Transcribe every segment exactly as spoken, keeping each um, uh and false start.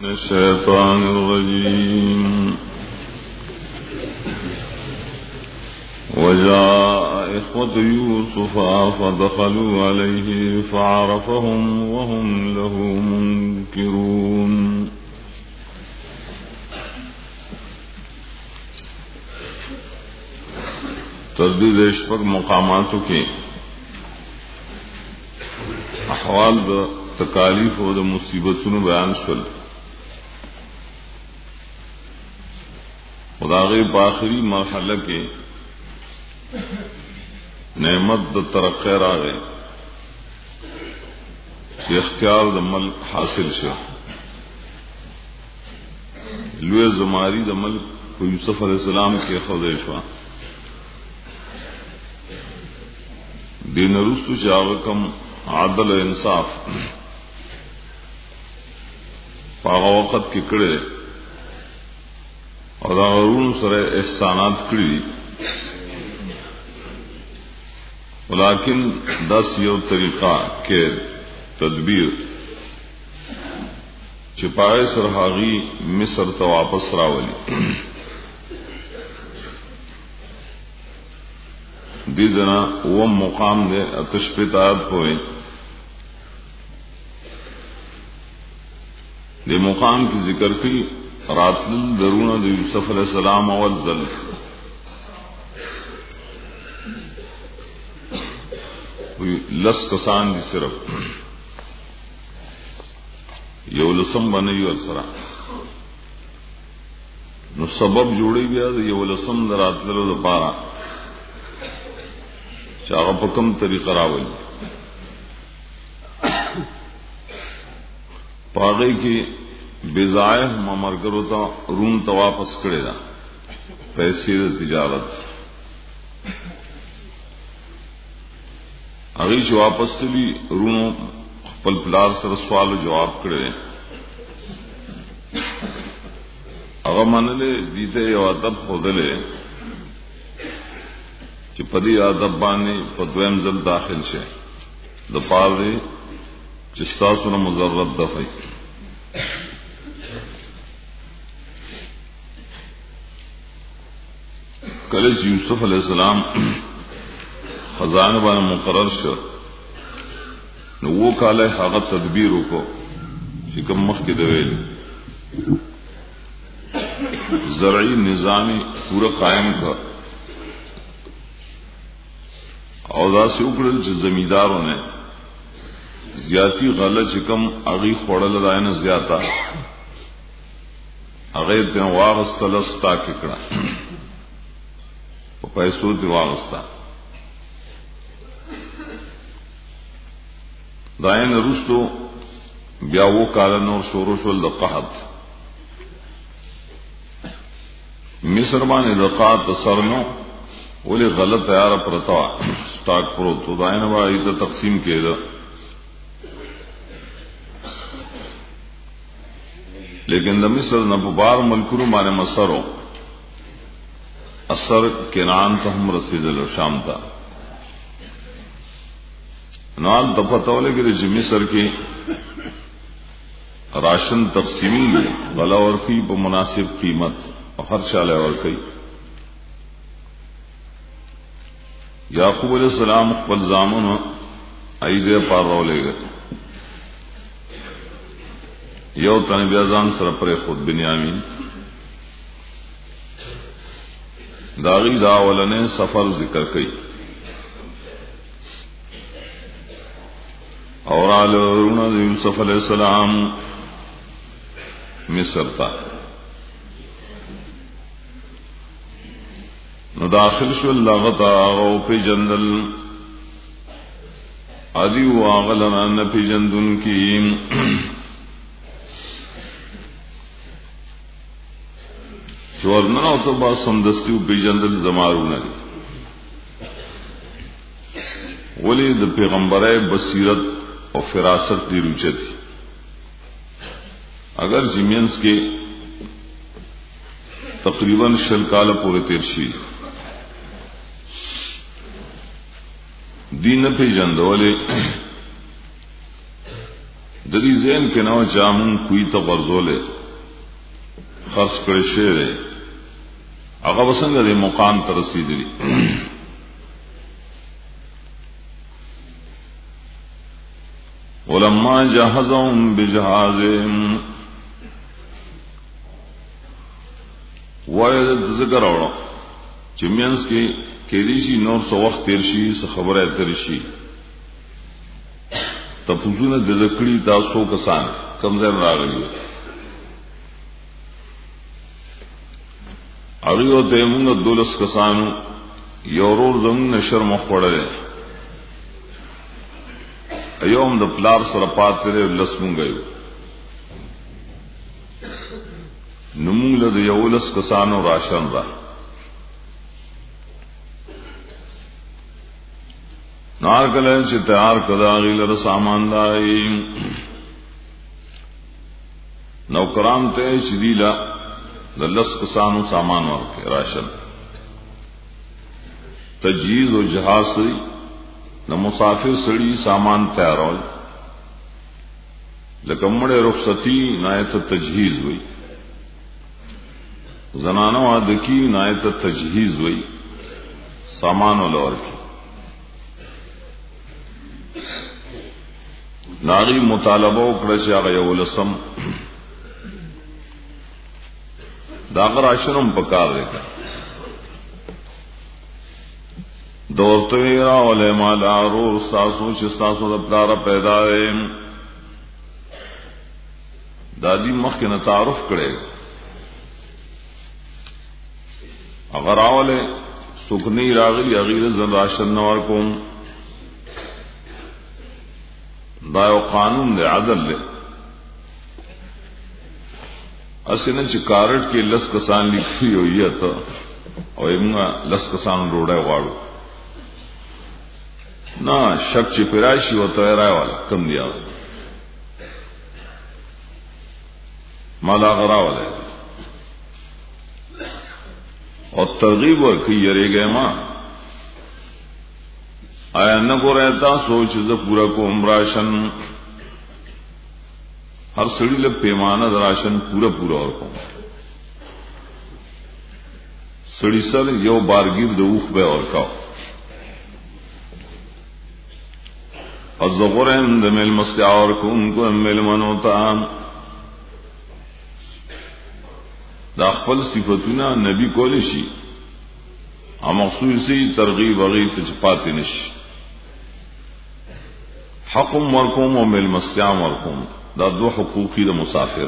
الشيطان الرجيم. وجاء إخوة يوسف فدخلوا عليه فعرفهم وهم له منكرون. تردید اشپک مقاماتو کے احوال دا تکالیف و دا مصیبتون بیان شل. خداغی باخری مرحلہ کے نعمت دا ترقی راغے چی اختیار دا ملک حاصل شا. لوی زماری دا ملک کو یوسف علیہ السلام کے خودشوا دین رستو چاوکم عدل و انصاف پاغا وقت کی کڑے اور غرون سر احسانات کڑی، ولیکن دس یو طریقہ کے تدبیر چپائے سرحاغی مصر تو واپس راولی دی دنا وہ مقام دے تشبیتات ہوئے. دی مقام کی ذکر کی راتل درون دی یوسف علیہ السلام اول ذل لس کسان دی صرف یو لسم بنی ورسرا نو سبب جوڑی بیا دی یو لسم در راتل دا پارا چاہا پکم طریقہ راولی پاگئی کی بزائے ممرگرو تا رون تا واپس کرے دا پیسے دا تجارت اگئی چو واپس تلی رونو پل پلار سر سوال جواب کرے اگا منلے دیتے یو ادب خودلے کہ پدی ادب باندې په دویم ځل داخل شه د پاره چې تاسو نه مضرت دفعي. کله چې یوسف علیہ السلام خزانه باندې مقرر شو نو وو کاله هغه تدبیر وکړو چې کوم مخکې دی ویل زرعی نظامی پورا قائم کړ او دا سی اکڑل چه زمیداروں نے زیادی غلط چکم اغی خوڑل دائن زیادہ اغیر تین واغستا لستا ککڑا پا پیسو تی واغستا دائن رستو بیاوو کالا نور شورو شول دا قحط مصر بانی دا قحط سرنو ولی غلط تیار پرتا سٹاک پرو تو دائن بائی تا تقسیم کے دا لیکن دا مصر نببار ملکرو مانے مصرو اثر کنان تا ہم رسید لو شام تا نال دفتاو لے گرے جی مصر کی راشن تقسیمی لی غلا ورکی پا مناسب قیمت ہر شالے ورکی. یعقوب علیہ السلام خپل زامن ایدے پار رو لے گئے یو تن بیازان سر پر خود بنیامین داغی داولنے سفر ذکر کئی اور آلون یوسف علیہ السلام مصر تا نو داخل شو اللغتا آغاو پی جندل عدیو آغلنا نپی جندن کی چورننا او تو با سمدستیو پی جندل زمارونا دی ولی دا پیغمبرای بصیرت و فراست دی روچه دی اگر جیمینز کے تقریباً شلکال پورے تیرشی دین پی جندولے د دې ذهن کې نو جامون کوي ته ورزولې خرڅ کړی شعر هغه وسنګ د مقام ته رسیدلی ولما جهزهم بجهازهم وایي ذکر اورو چې مینس کې کېدی شي نور څو وخت تیر شي څه خبره تیر شي تفوزونه د ذکرې تاسو کسان کمزور راغلي اړیو ته موږ دولس کسانو یو ورور زموږ نشر مخ وړل ایوم د پلار سره پاتره لسمږیو نمونږ له یو لس کسانو راشن را نار کله چې تیار کړه غیلر سامان دای نوکران ته شدیلا د لس کسانو سامان ورکړ راشن تجهیز او جهاز نو مسافر سړي سامان تیارول لکه مړې رخصتی نایت تجهیز وي زنانو عادکی نایت تجهیز وي سامان ولور کی ناغي مطالبه وکړه چې هغه یو لسم دا غراشنم پکار دی دوستو را علماء دارو ساسو چې ساسو د پلار پیدا وي دادی مخکې نه تعارف کړي اگر اوله سګنی راغلی غیر زن راشن نور کوم دا یو قانون دی عدل دی اسنه چې کارټ کې لس کسان لیکي یو یته او یمه لس کسان روړای غواړو نا شک چې پراشي او تیرای والا کم دی مالا غراوله او ترغیب ورکی یریږه ما آیا نه ګورای تاسو چې زه پورا کوم راشن هر سړي له پیمانه راشن پورا پورا ورکوم سړي سره یو بارګیر د اوخ به ورکاو الزغرن د مل مستعار کوم کو مل منوتا دا خپل صفاتونه نبی کول شي ا مخصوصي ترغیب غي تجپات نشي حق ورکوم او مل مستعار ورکوم دا دو حقوقی د مسافر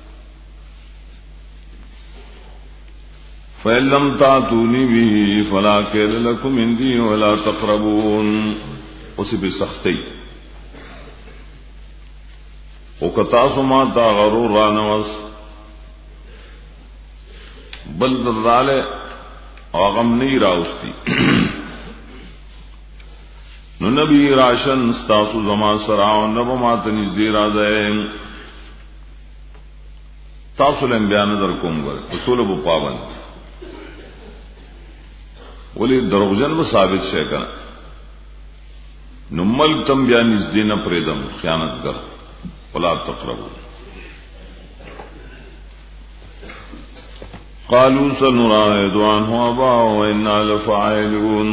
فَإِن لَّمْ تَأْتُونِي بِهِ فَلَا كَيْلَ لَكُمْ عِندِي وَلَا تَقْرَبُونَ اسی بسختی او کتاسو ما تا غرور رانوس بل دراله اغم نی راوستی نو نبی راشن ستاسو زما سراو نبو ما تنزدی رازائیں تاسو لن بیان در کوم گر اصول بو پابند ولی دروغجن و ثابت شے کنا نمال تم بیان نزدی نا پریدم خیانت گر ولا تقربو قالوا سنراهد عنه أباه وإنا لفاعلون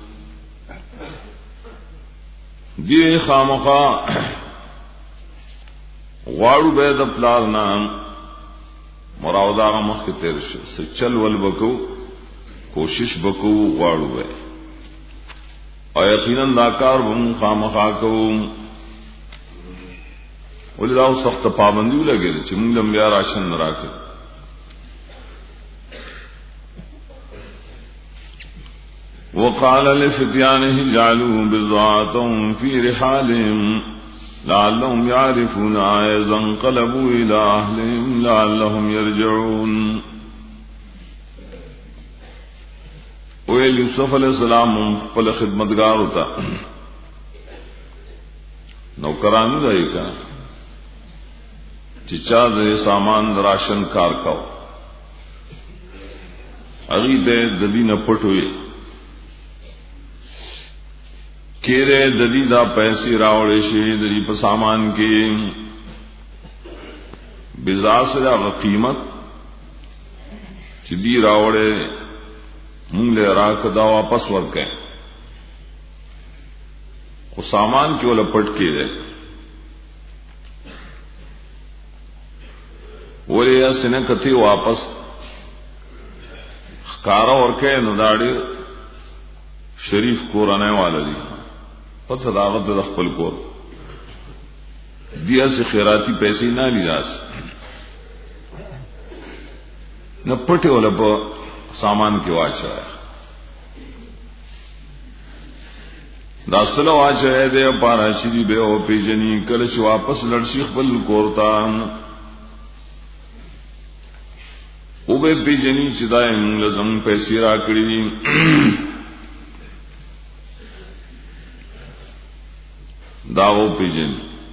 دی خامخا غواړو به د پلار نام مراودا مخ کې تیر شي چل ول بکو کوشش بکو غواړو به او یقینا دا کار هم خامخا کوم ولدا سخت پابندي ولګي چې موږ لم بیا راشن راکې وقال لفتيانه جعلوا بضاعتهم في رحالهم لعلهم يعرفون إذا انقلبوا إلى أهلهم لعلهم يرجعون. ویل یوسف علیہ السلام خپل خدمتگار ہوتا نوکران دی کا چې چا د سامان راشن کار کاو اغي د دینه پټوي کېره د دې دا پیسې راوړې شي د دې په سامان کې بزا سره هغه قیمت چې دی راوړې مونږ له راکړه دا واپس ورکړي خو سامان کې ولا پټ کېده ولیا سینه کتی واپس خکارا ورکړي نو داړي شریف قرانه والا دي پته داغت د خپل کور دیا سے خیراتی پیسې نه لیداس نه پټه ولا په سامان کې واچا دا سلو واچا دې پارا شری به او پیجنی کله چې واپس لړشي خپل کورتا او به پیجنی چې دای موږ لزم پیسې را کړې داو پیجن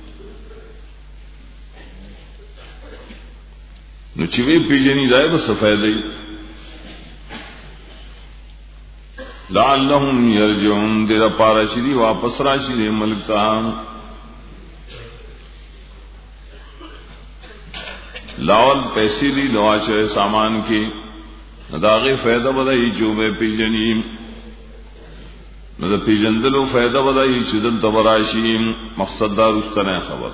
نو چې وی پیجنی دای به صفایدای لعلهم يرجعون دې پارا شری واپس راشي دې ملک ته لاول پیسې دی لواچه سامان کې داغه فائدہ بدای جو به پیجنی نو د پیجندلو فائدہ بدای چې دل تبراشی مقصد دار واستنه خبر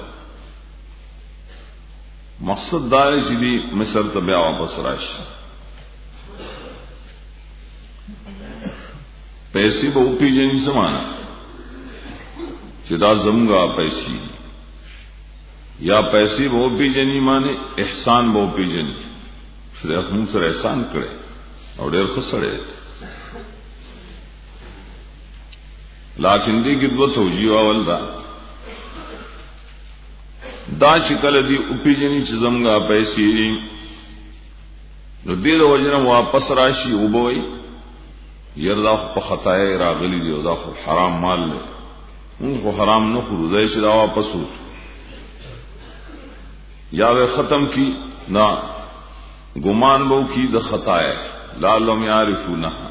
مقصد دار چې دی مصر ته بیا واپس راشي پیسې به پیجنی سمانا چې دا زمغه پیسې یا پیسې به پیجنی معنی احسان به پیجنی شریعت موږ سره احسان کړي او ډېر خسړې لیکن دې کې دوه توجیه اول دا دا شکل دی او پیجنی چې زمغه پیسې نو دې د وجنه واپس راشي او بوي يردا په خطای راغلي دی او دا خو حرام مال نه موږ حرام نه خورو دا چې دا واپس وو یا وہ ختم کی نہ گمان بو کی د خطائے لعلهم يعرفونها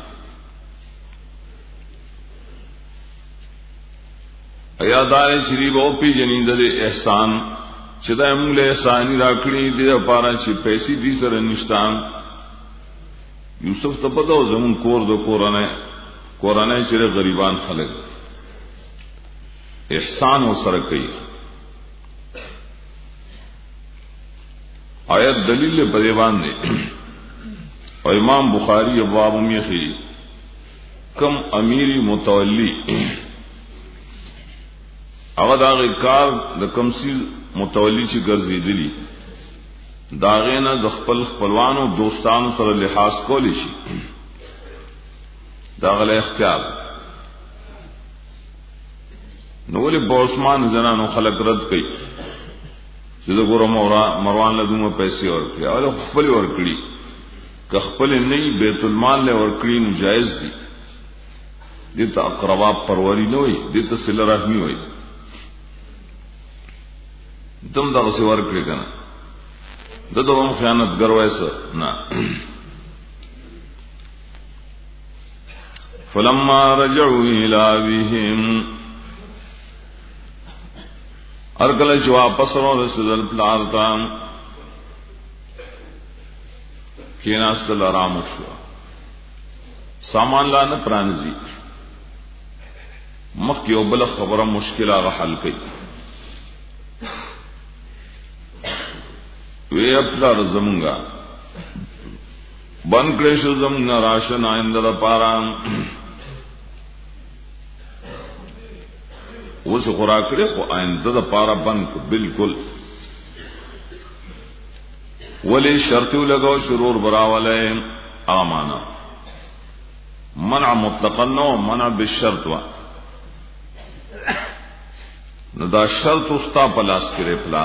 ایا دار شریف او پی جنین د احسان چې دا موږ له احسان راکړي د لپاره چې پیسې دې سره نشتان یوسف ته په داو زمون کور د قرانه قرانه چې غریبان خلک احسان او سره کوي آیت دلیل په دی باندې او امام بخاری ابواب میخي کم امیری متولی هغه دا کار د کم سی متولی چې ګرځېدلی داغه نه د خپل خپلوانو دوستانو سره لحاظ کولی شي داغه له اختیار نو ولې بوسمان زنانو خلق رد کړي چې دا ګور مروان له دومره پیسې ورکړي او خپل ورکړي که خپل نه بیت المال له ورکړي ناجایز دي دې ته اقربا پروری نه وي دې ته صله رحمی وي دم دا څه ورکړي کنه دغه هم خیانت ګروایسه نه فلما رجعوا الى ابيهم ارکل جو واپس ورو رسول پلار تا کیناستل آرام شو سامان لا نه پرانځي مخ کې وبله خبره مشکله غ حل کړي وی خپل زمونږه بن کړې شو زمونږه راشن آینده لپاره اوس خوراک لري خو آینده د پاره بند بالکل ولی شرط لګاو شرور براواله امانه منع مطلقا نو منع بالشرط وا نو دا شرط استا پلاس کړي پلا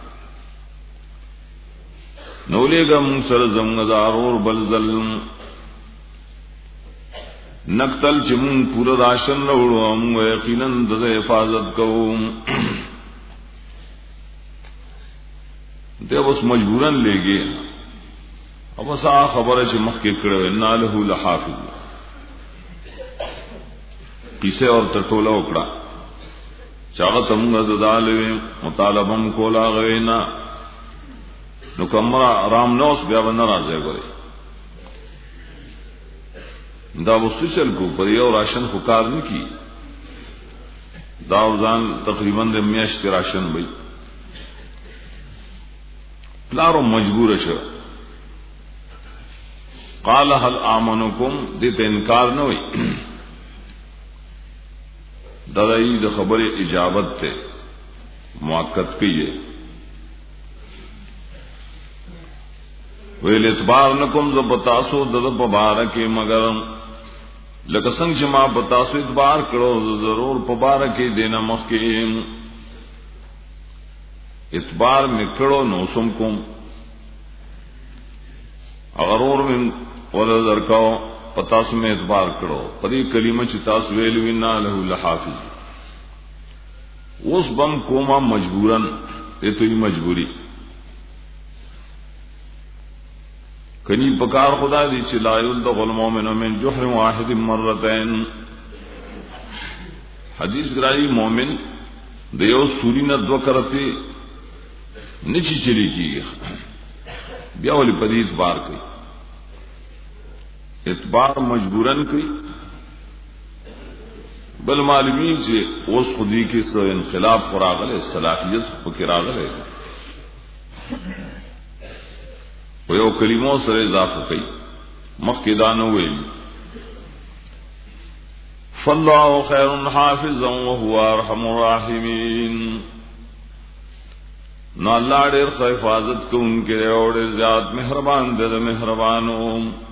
نو لګم سر زمغدارور بل ظلم نقتل چې مون پورا راشن وروړو موږ یقینا د حفاظت کوو ته اوس مجبورن لګي او سا خبره چې مخکې کړو ان له لحافظ کیسه اور ټوله وکړه چاغه تمغه د دالوي مطالبه کولا غوینا نو کمرا رام نوس بیا باندې راځي ګوري دا وسو چل کو پر یو راشن خو کار نه کی دا ځان تقریبا د میاشت راشن وي پلارو مجبور شو قال هل امنکم دې ته انکار نه وي دا د خبره اجابت ته موقت کیه ویل اعتبار نکم ز بتاسو د مبارکه مگر لکه څنګه چې ما بتاسو اعتبار کړو ضرور مبارکه دینه مخ کې اعتبار میکړو نو سم کوم اگر اور من ولا درکاو پتاسو میں اعتبار کړو پدې کلمه چې تاسو ویلو انا له لحافظ اوس بم کومه مجبورن ته ته مجبوری کنی پکار خدا دی چې لا یلدغ المؤمن من جحر واحد مرتين حدیث گرائی مومن دیو سوری نه دو کرتے نچی چلی کیږي بیا ولې پدې اعتبار کوي اعتبار مجبورن کوي بل معلومی چې اوس خودی کې سو انقلاب فراغله صلاحیت پکې راغله و یو کلمو سره اضافه کوي مخکې دا نو ویل فالله خير حافظا وهو ارحم الراحمين نو الله ډېر حفاظت کوونکی او ډېر زیات مهربان دی مهربانو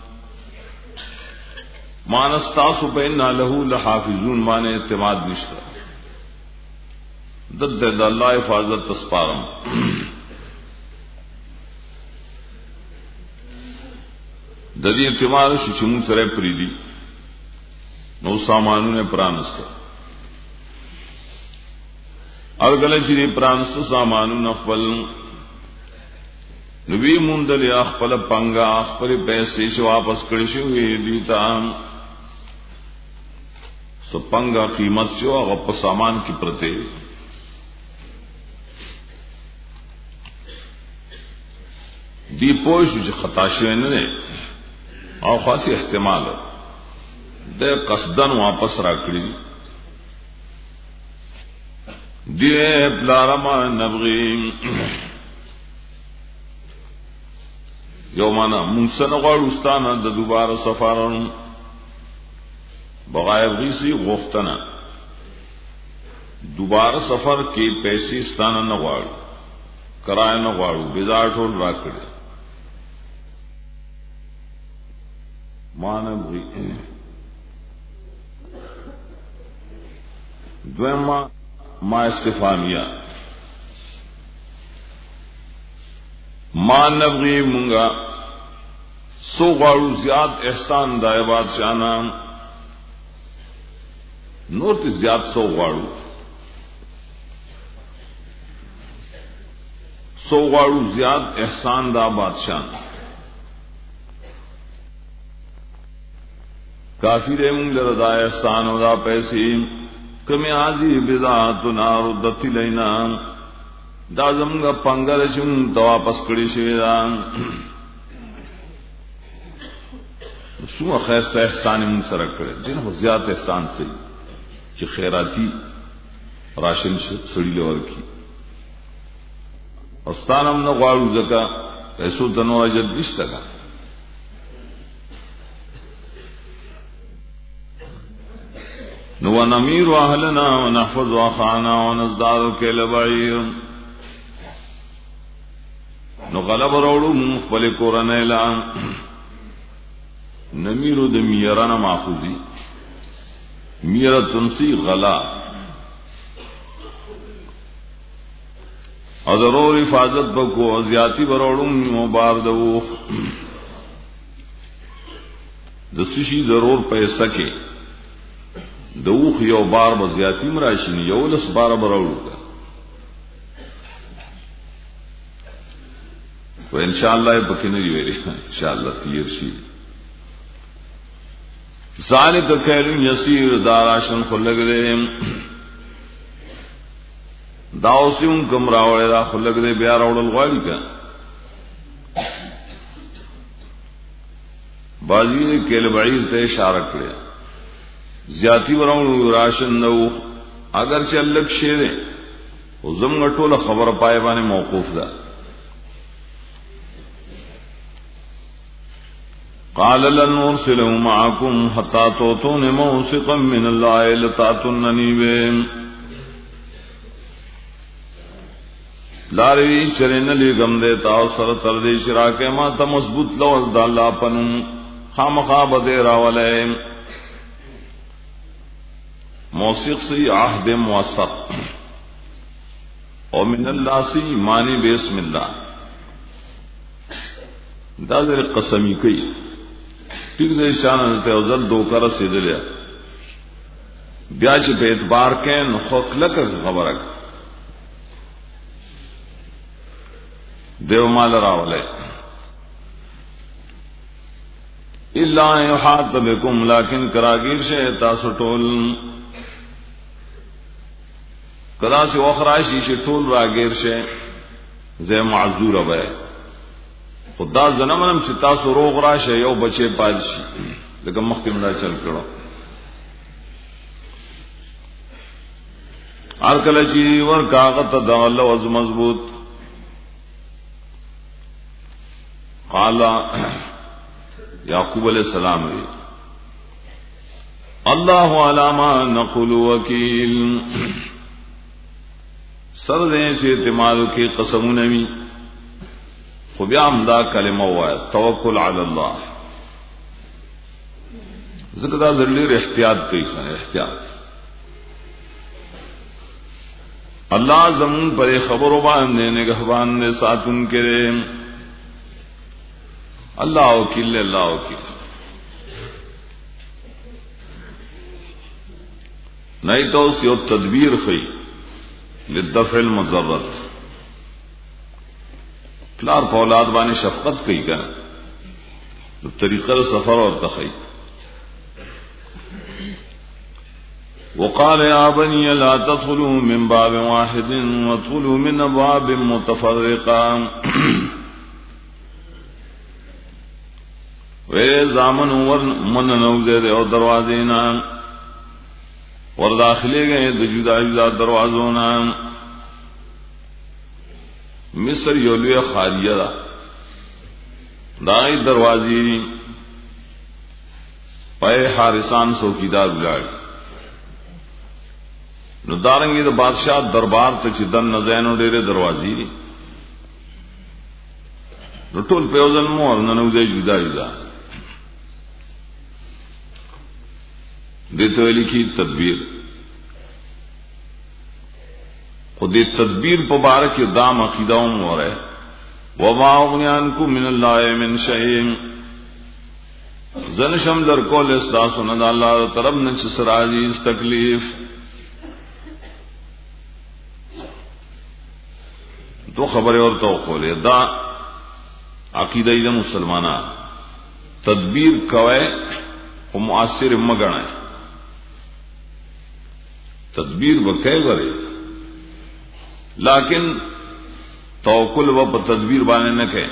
مانستاسو بین له لحافظون معنی اعتماد نشته دد د الله حفاظت تسپارم د دې اعتماد شو چې موږ سره پریدي نو سامانونه پرانسته ارګل چې پرانسته سامانونه خپل نبی مونږ له خپل پنګا خپل پیسې شو واپس کړی شو دي تا سپنگا قیمت شو هغه په سامان کې پرته دی پوښ چې خطا شوی نه نه او خاصی احتمال د قصدن واپس راکړي دی بلارما نبغي یو معنا مونږ سره غواړو د دوباره سفرون بغیر غیسی غفتنا دوباره سفر کې پیسې ستانه نه غواړو کرای نه غواړو بازار ټول راکړي مانه وی دویما ما استفامیه ما نبغي مونږه سو غواړو زیات احسان د عبادت شانه نور ته زیات سو غواړو سو غواړو زیات احسان دا بادشاہ کافی دې مونږ له دا احسان او دا پیسې کمه ازي بذات نار دتی لینا دا زمغه پنګل شم دا واپس کړی شي دا سو خیر سه احسان مون سره کړی دغه زیات احسان سي چې خیراتی راشن سړی لور کی استانم نو غواړو ځکه پیسو دنو اجر نشته کا نو ونمیر اهلنا ونحفظ اخانا ونزداد کل بعیر نو غلب وروړو خپل قران اعلان نمیرو د میرانا ماخوذی میرا تنسی غلا او ضرور حفاظت بکو زیاتی بروڑم مبار دوخ دسوشی ضرور پیسہ کے دوخ یو بار بزیاتی مراشنی یو لس بار بروڑو کا و انشاءاللہ بکنری ویلی انشاءاللہ تیر شید ذالک خیر یسیر داراشن خلق دے داوسیم کم راوړی دا خلق دے بیا راوړل غواړي کا بازی کېل بعیر ته اشاره کړه زیاتی ورو راشن نو اگر چې لک شیره او زمغه ټوله خبره پای باندې موقوف ده. قال لن ارسله معكم حتى تؤتون موثقا من الله لتاتونني به لاری چرن لګم دې تاسو سره تر دې شراکه ما ته مضبوط لو د الله پنم خامخا بده راولې موثق سی عهد موثق او من الله سی معنی بسم الله دا دې قسمی کوي ټیک دې شان ته ځل دوکر رسیدلې بیا چې په اعتبار کې نو خلک خبره دیو مال راولے الا یحاط بكم لیکن کراگیر سے تاسو ټول کدا سے اخراشی سے ټول راگیر سے زے معذور وے خدا زنمنم چې تاسو روغ راشه یو بچي پادشي لکه مخکې نه چل کړو هر کله چې ور کاغذ ته د الله وز مضبوط قال یعقوب علیہ السلام اللہ علی ما نقول وکیل سر دیں سے اعتماد کی قسم نمی خو بیا هم دا کلمه وای توکل علی الله ذکر دا ضرور احتیاط کوي کنه احتیاط الله زمون پر خبرو باندې نگہبان نے ساتون کرے اللہ وکیل اللہ وکیل نہیں تو اس یو تدبیر خی للدفع المضرت پلار پولاد بانی شفقت کئی کنا طریقہ سفر اور تخی وقال يا بني لا تدخلوا من باب واحد وادخلوا من ابواب متفرقة وے زامن ور من نوزے دے اور دروازے نا ور داخلے گئے دو جدا جدا دروازوں نا مصر یولوی خالیہ دا دائی دروازی پائے حارسان سوکیدار بلاڑ نو دارنگی دا بادشاہ دربار تا چی دن نزینو ڈیرے دروازی نو ټول پیوزن مو اور ننوزے جدا جدا دیتے ہوئے لکھی تدبیر خود تدبیر پبارک دام عقیدہم ہو رہے وما اغنی عنکم من اللہ من شئیم زنشم در کول استاسو ند اللہ طرف نچ سراجیز تکلیف تو خبر اور تو کولے دا عقیدہ دا مسلمانہ تدبیر کوئے و مؤثر مگنے تدبیر بکے برے لیکن توکل و پا تدبیر بانے نہ کہے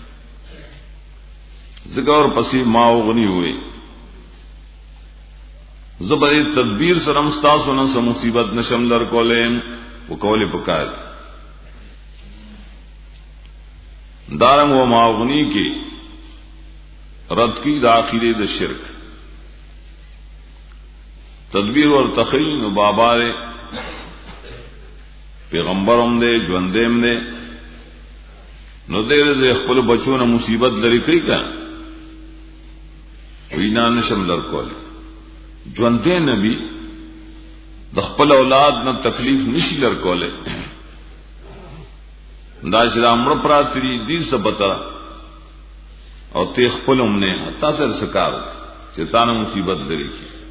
ذکر اور پسی ماں غنی ہوئے زبر تدبیر سرمستاس ہونا سا مصیبت نشم لر کولین وہ کولے پکائے دارنگ و ماں غنی کی رد کی داخلی دا شرک تدبیر اور تخیل و بابارے پیغمبر ہم دے جوندیم دے نو دے دے خپل بچوں نے مصیبت لری کئی کا وینا نشم لر کولے جوندے نبی د خپل اولاد نہ تکلیف نشی لر کولے دا چې امر پراتری دې سبتا او ته خپل هم نه حتا سر سکار چې تانه مصیبت لري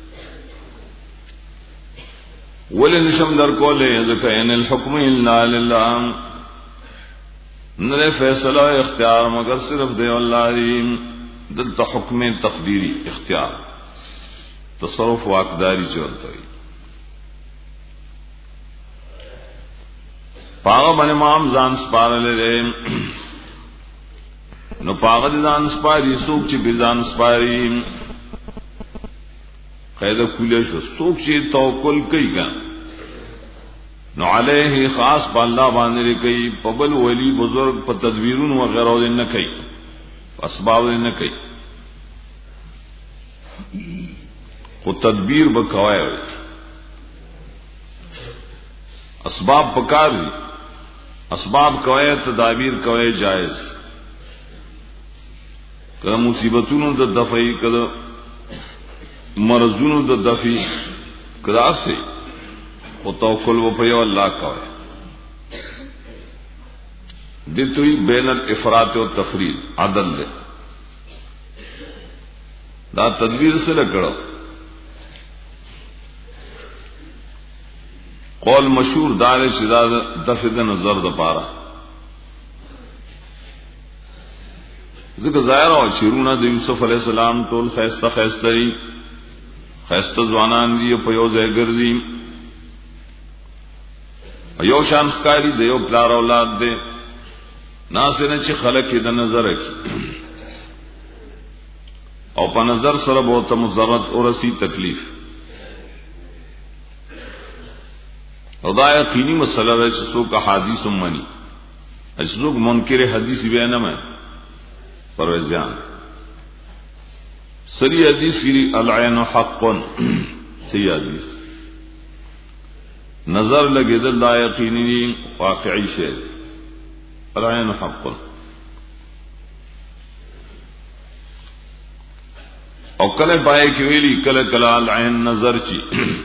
ولن نشم در کولې ځکه ان الحكم الا لله نه فیصلہ اختیار مگر صرف دی الله دی دلته حکم تقدیری اختیار تصرف واقداری چلتا ہے پاغ بن امام ځان سپارل لري نو پاغد ځان سپاری سوک چې بزان سپاری قاعده کوله شو سوک چې توکل کوي ګان نو علیه خاص په الله باندې کوي په بل ولی بزرگ په تدبیرونو و غیره نه کوي اسباب نه کوي خو تدبیر وکوي اسباب پکار دي اسباب کوي تدابیر کوي جائز کله مصیبتونو د دفعي کله مرزونو د دفعي کدا سي او توکل و په الله کوي دتوی بین الافراط و تفرید عدل دے دا تدبیر سره کړو قول مشهور دار شداد دفد نظر د پاره ذکر ظاهر او شیرونه د یوسف علی السلام ټول خیسته خیسته خیسته ځوانان دی په یو ځای ګرځي یو شان ښکاری دی یو پلار اولاد دی ناسنه چې خلق د نظر کی او په نظر سره بہت مضرت اور اسی تکلیف خدا یقینی مسئلہ ہے چې څوک احادیث منی چې څوک منکر حدیث بیان نه پرویزیان سری حدیث کی العین حق سی حدیث نظر لگے دل دا یقینی واقعی شے العین حق او کله پائے کی ویلی کله کله العین نظر چی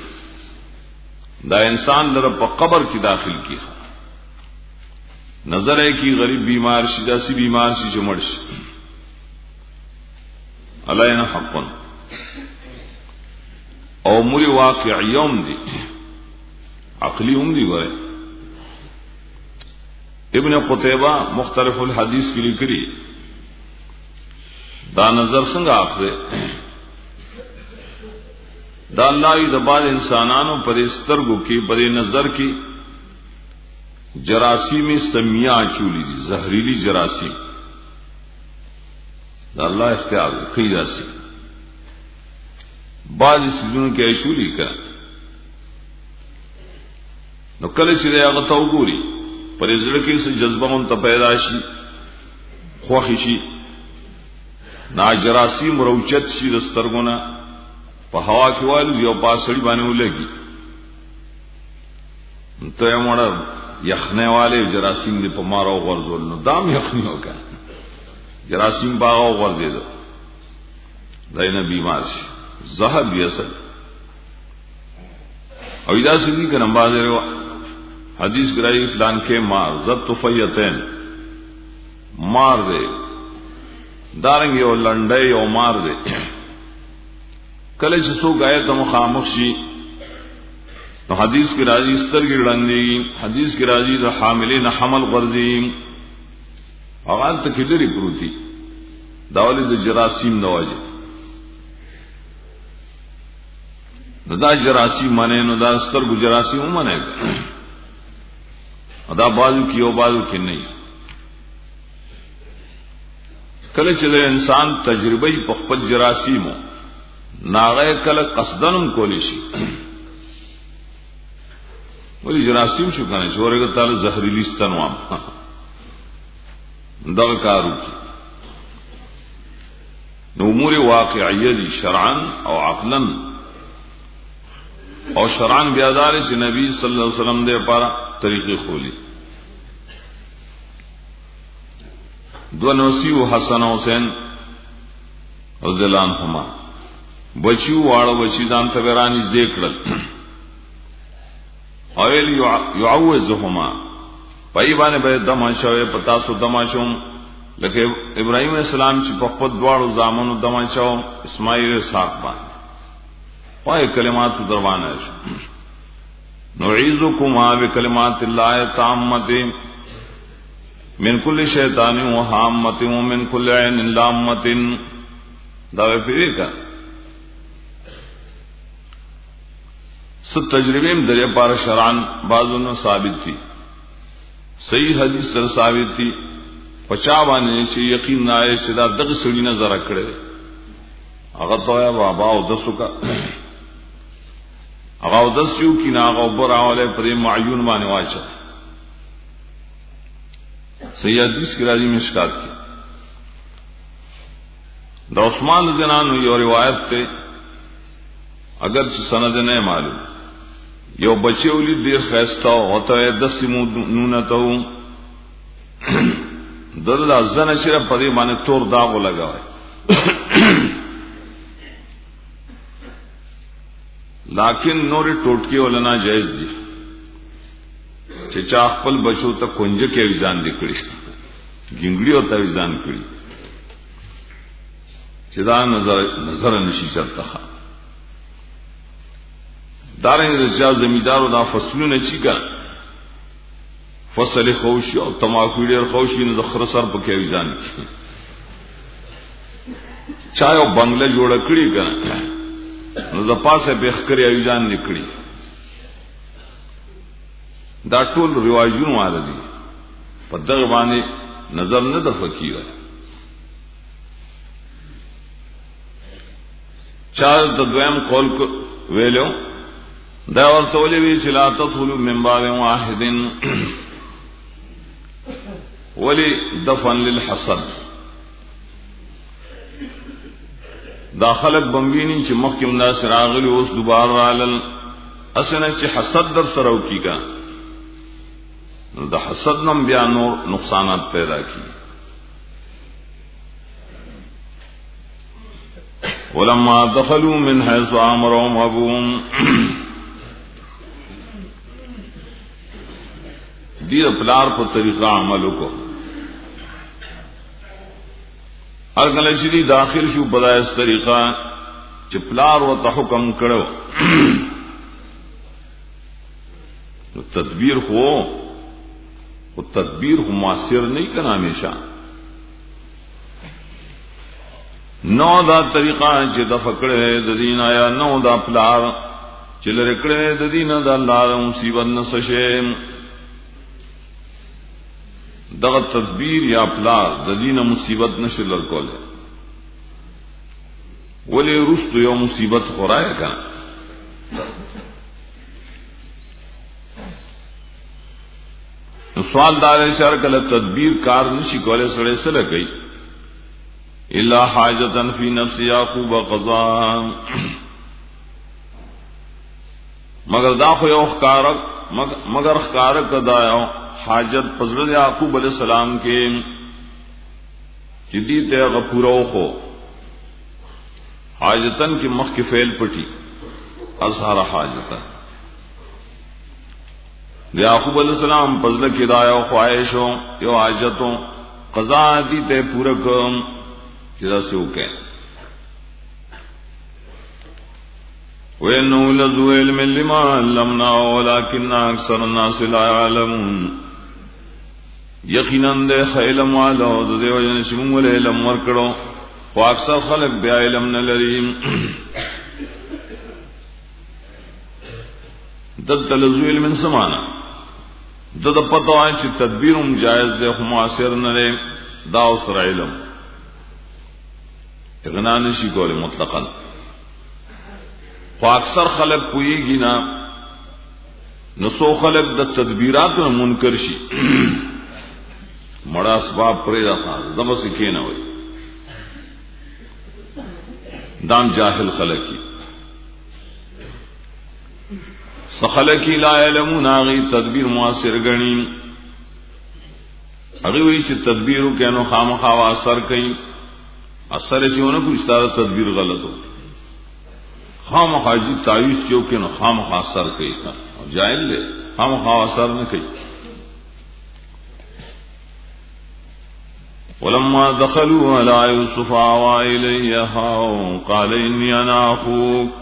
دا انسان لره په قبر کی داخل کی نظر ہے کی غریب بیمار شي داسي بیمار شي چې مړ شي العین حق او مری واقع یوم دی عقلی هم دی ګوره ابن قتیبہ مختلف الحدیث کی لکھی دا نظر څنګه اخره دا الله د بعض انسانانو پر سترګو کې پر نظر کې جراثیم سمیہ چولی دي زهريلي جراثیم دا الله اختیار کوي داسي بعض سيزونو کې چولی کا نو کله چې هغه ته وګوري پر زړه کې څه جذبه مون ته پیدا شي خوښي شي ناجراسی مروچت شي د سترګونه په هوا کې والي یو پاسړي باندې ولګي ته یې مړ یخنه والے جراثیم دې په مارو غرزول نو دام یخنی وکا جراثیم باغ غرزیدو داینه بیمار شي زهر دی اصل او اذا سدي کنه بازر حدیث گرائی فلان کے مار زد طفیتین مار دے دارنگ یو لنڈے یو مار دے کله چې سو غایت مخامخ شي نو حدیث کی راضی سترګې وړاندې حدیث کی راضی د حاملین حمل غرضی اول ته کډری پروتي داولی د جراثیم نواجه نو دا جراثیم معنی نو دا سترګو جراثیم معنی دا بازو کی او بازو کی نہیں کله چې انسان تجربه په خپل جراثیمو ناغه کله قصدنم کولی شي ولی جراثیم شو کنه چورګه تعالی زهريلی استنوام دا کارو کی نو امور واقعیه دي شرعا او عقلا او شرعا بیادار چې نبی صلی الله علیه وسلم دې پارا طریقې خولی دو نوسی و حسن حسین رضی اللہ عنہما بچیو واړه بچی ځان ته ورانی ذکرل اویل یعوذهما پای باندې به دماشوي پتا سو دماشوم لکه ابراهيم السلام چې په خپل دواړو زامنو دماشو اسماعیل اسحاق باندې پای کلمات دروانه نعيذكما بكلمات الله التامه من كل شیطان و حامت و من كل عین لامت دا وی کا ست تجربے میں دریا پار شرعن بعضوں ثابت تھی صحیح حدیث تر ثابت تھی پچا باندې چې یقین نه چې دا دغه سړی نه زرا کړي هغه ته بابا او دسو کا هغه او دسو کې نه هغه براوله پر معیون باندې واچ سیدیس کی راضی مشکات کی دا عثمان جنان یو روایت ته اگر چې سند نه معلوم یو بچی ولید ډیر خستا او ته دستی مو نونه ته دل ازنه چې په دې باندې تور داغ لگاوي لیکن نور ټوټکی ولنا جایز دي چې چا خپل بچو ته کنجه کې وزان دکړي ګنګړي او ته وزان کړي چې دا نظر نظر نشي چرته دارنګ چې زمیدارو دا فصلونه چی کړه فصل خوش او تماکو ډیر خوشي نو د خرسر په کې وزان چا یو بنگله جوړ کړی کنه نو د پاسه به خکري وزان نکړي دا ټول رواجونه واره دي په دغه باندې نظر نه د فقیر چا د دویم قول ویلو دا ورته ولې وی چې لا تدخلوا من باب واحد ولي دفن للحسد دا خلق بمبینی چې مخکې ناس راغلی اوس دوباره رالل اسنه چې حسد در سره وکیګا نو د حسد نم بیا نور نقصانات پیدا کی ولما دخلوا من حيث امرهم ابوهم دې پلار په طریقه عمل وکړو هر کله چې داخل شو بدایس طریقه چې پلار وته حکم کړو نو تدبیر خو او تدبیر خو موثر نه کنا همیشه نو دا طریقہ چې د فکړې د دین آیا نو دا پلار چې لری کړې د دین د الله مصیبت نسشه دغه تدبیر یا پلار د دین مصیبت نشل کوله ولی رست یو مصیبت خورای کنه سوال دار اشاره کله تدبیر کار نشي کوله سره سره کوي الا حاجتن فی نفس یعقوب قضا مگر دا خو یو ښکار مگر ښکار کدا یو حاجت پزړه یعقوب علیہ السلام کې چې دې ته غفورو خو حاجتن کې مخ کې فعل پټي اظهر حاجتن یعقوب علیہ السلام پزړه کې دا یو خواهشو یو حاجتو قضا دې ته پوره کوم چې دا څه وکړي وَإِنَّهُ لَذُو عِلْمٍ لِّمَا عَلَّمْنَاهُ وَلَٰكِنَّ أَكْثَرَ النَّاسِ لَا يَعْلَمُونَ یقیناً دې علم والو د دې وجه چې موږ له علم ورکړو خو اکثر خلک بیا علم نه لري د تلذو علم سمانا د د پتو چې تدبیرم جائز ده خو موثر نه لري دا اوس علم اغنا نشي کوله مطلقاً خو اکثر خلق پوئیږي نه نو سو خلق د تدبیرات منکر شي مړه اسباب پرې راځه دمو سکه نه وي دام جاهل خلقي سخلقي لا علمون غي تدبیر موثر غني هغه وی چې تدبیر وکړو خامخا اثر کوي اثر چې ونه کو استاد تدبیر غلطو خامخا جی تعویذ کیو کہ نہ خامخا اثر کوي جاهل له خامخا اثر نه کوي ولما دخلوا على يوسف آوى إليه قال إني أنا أخوك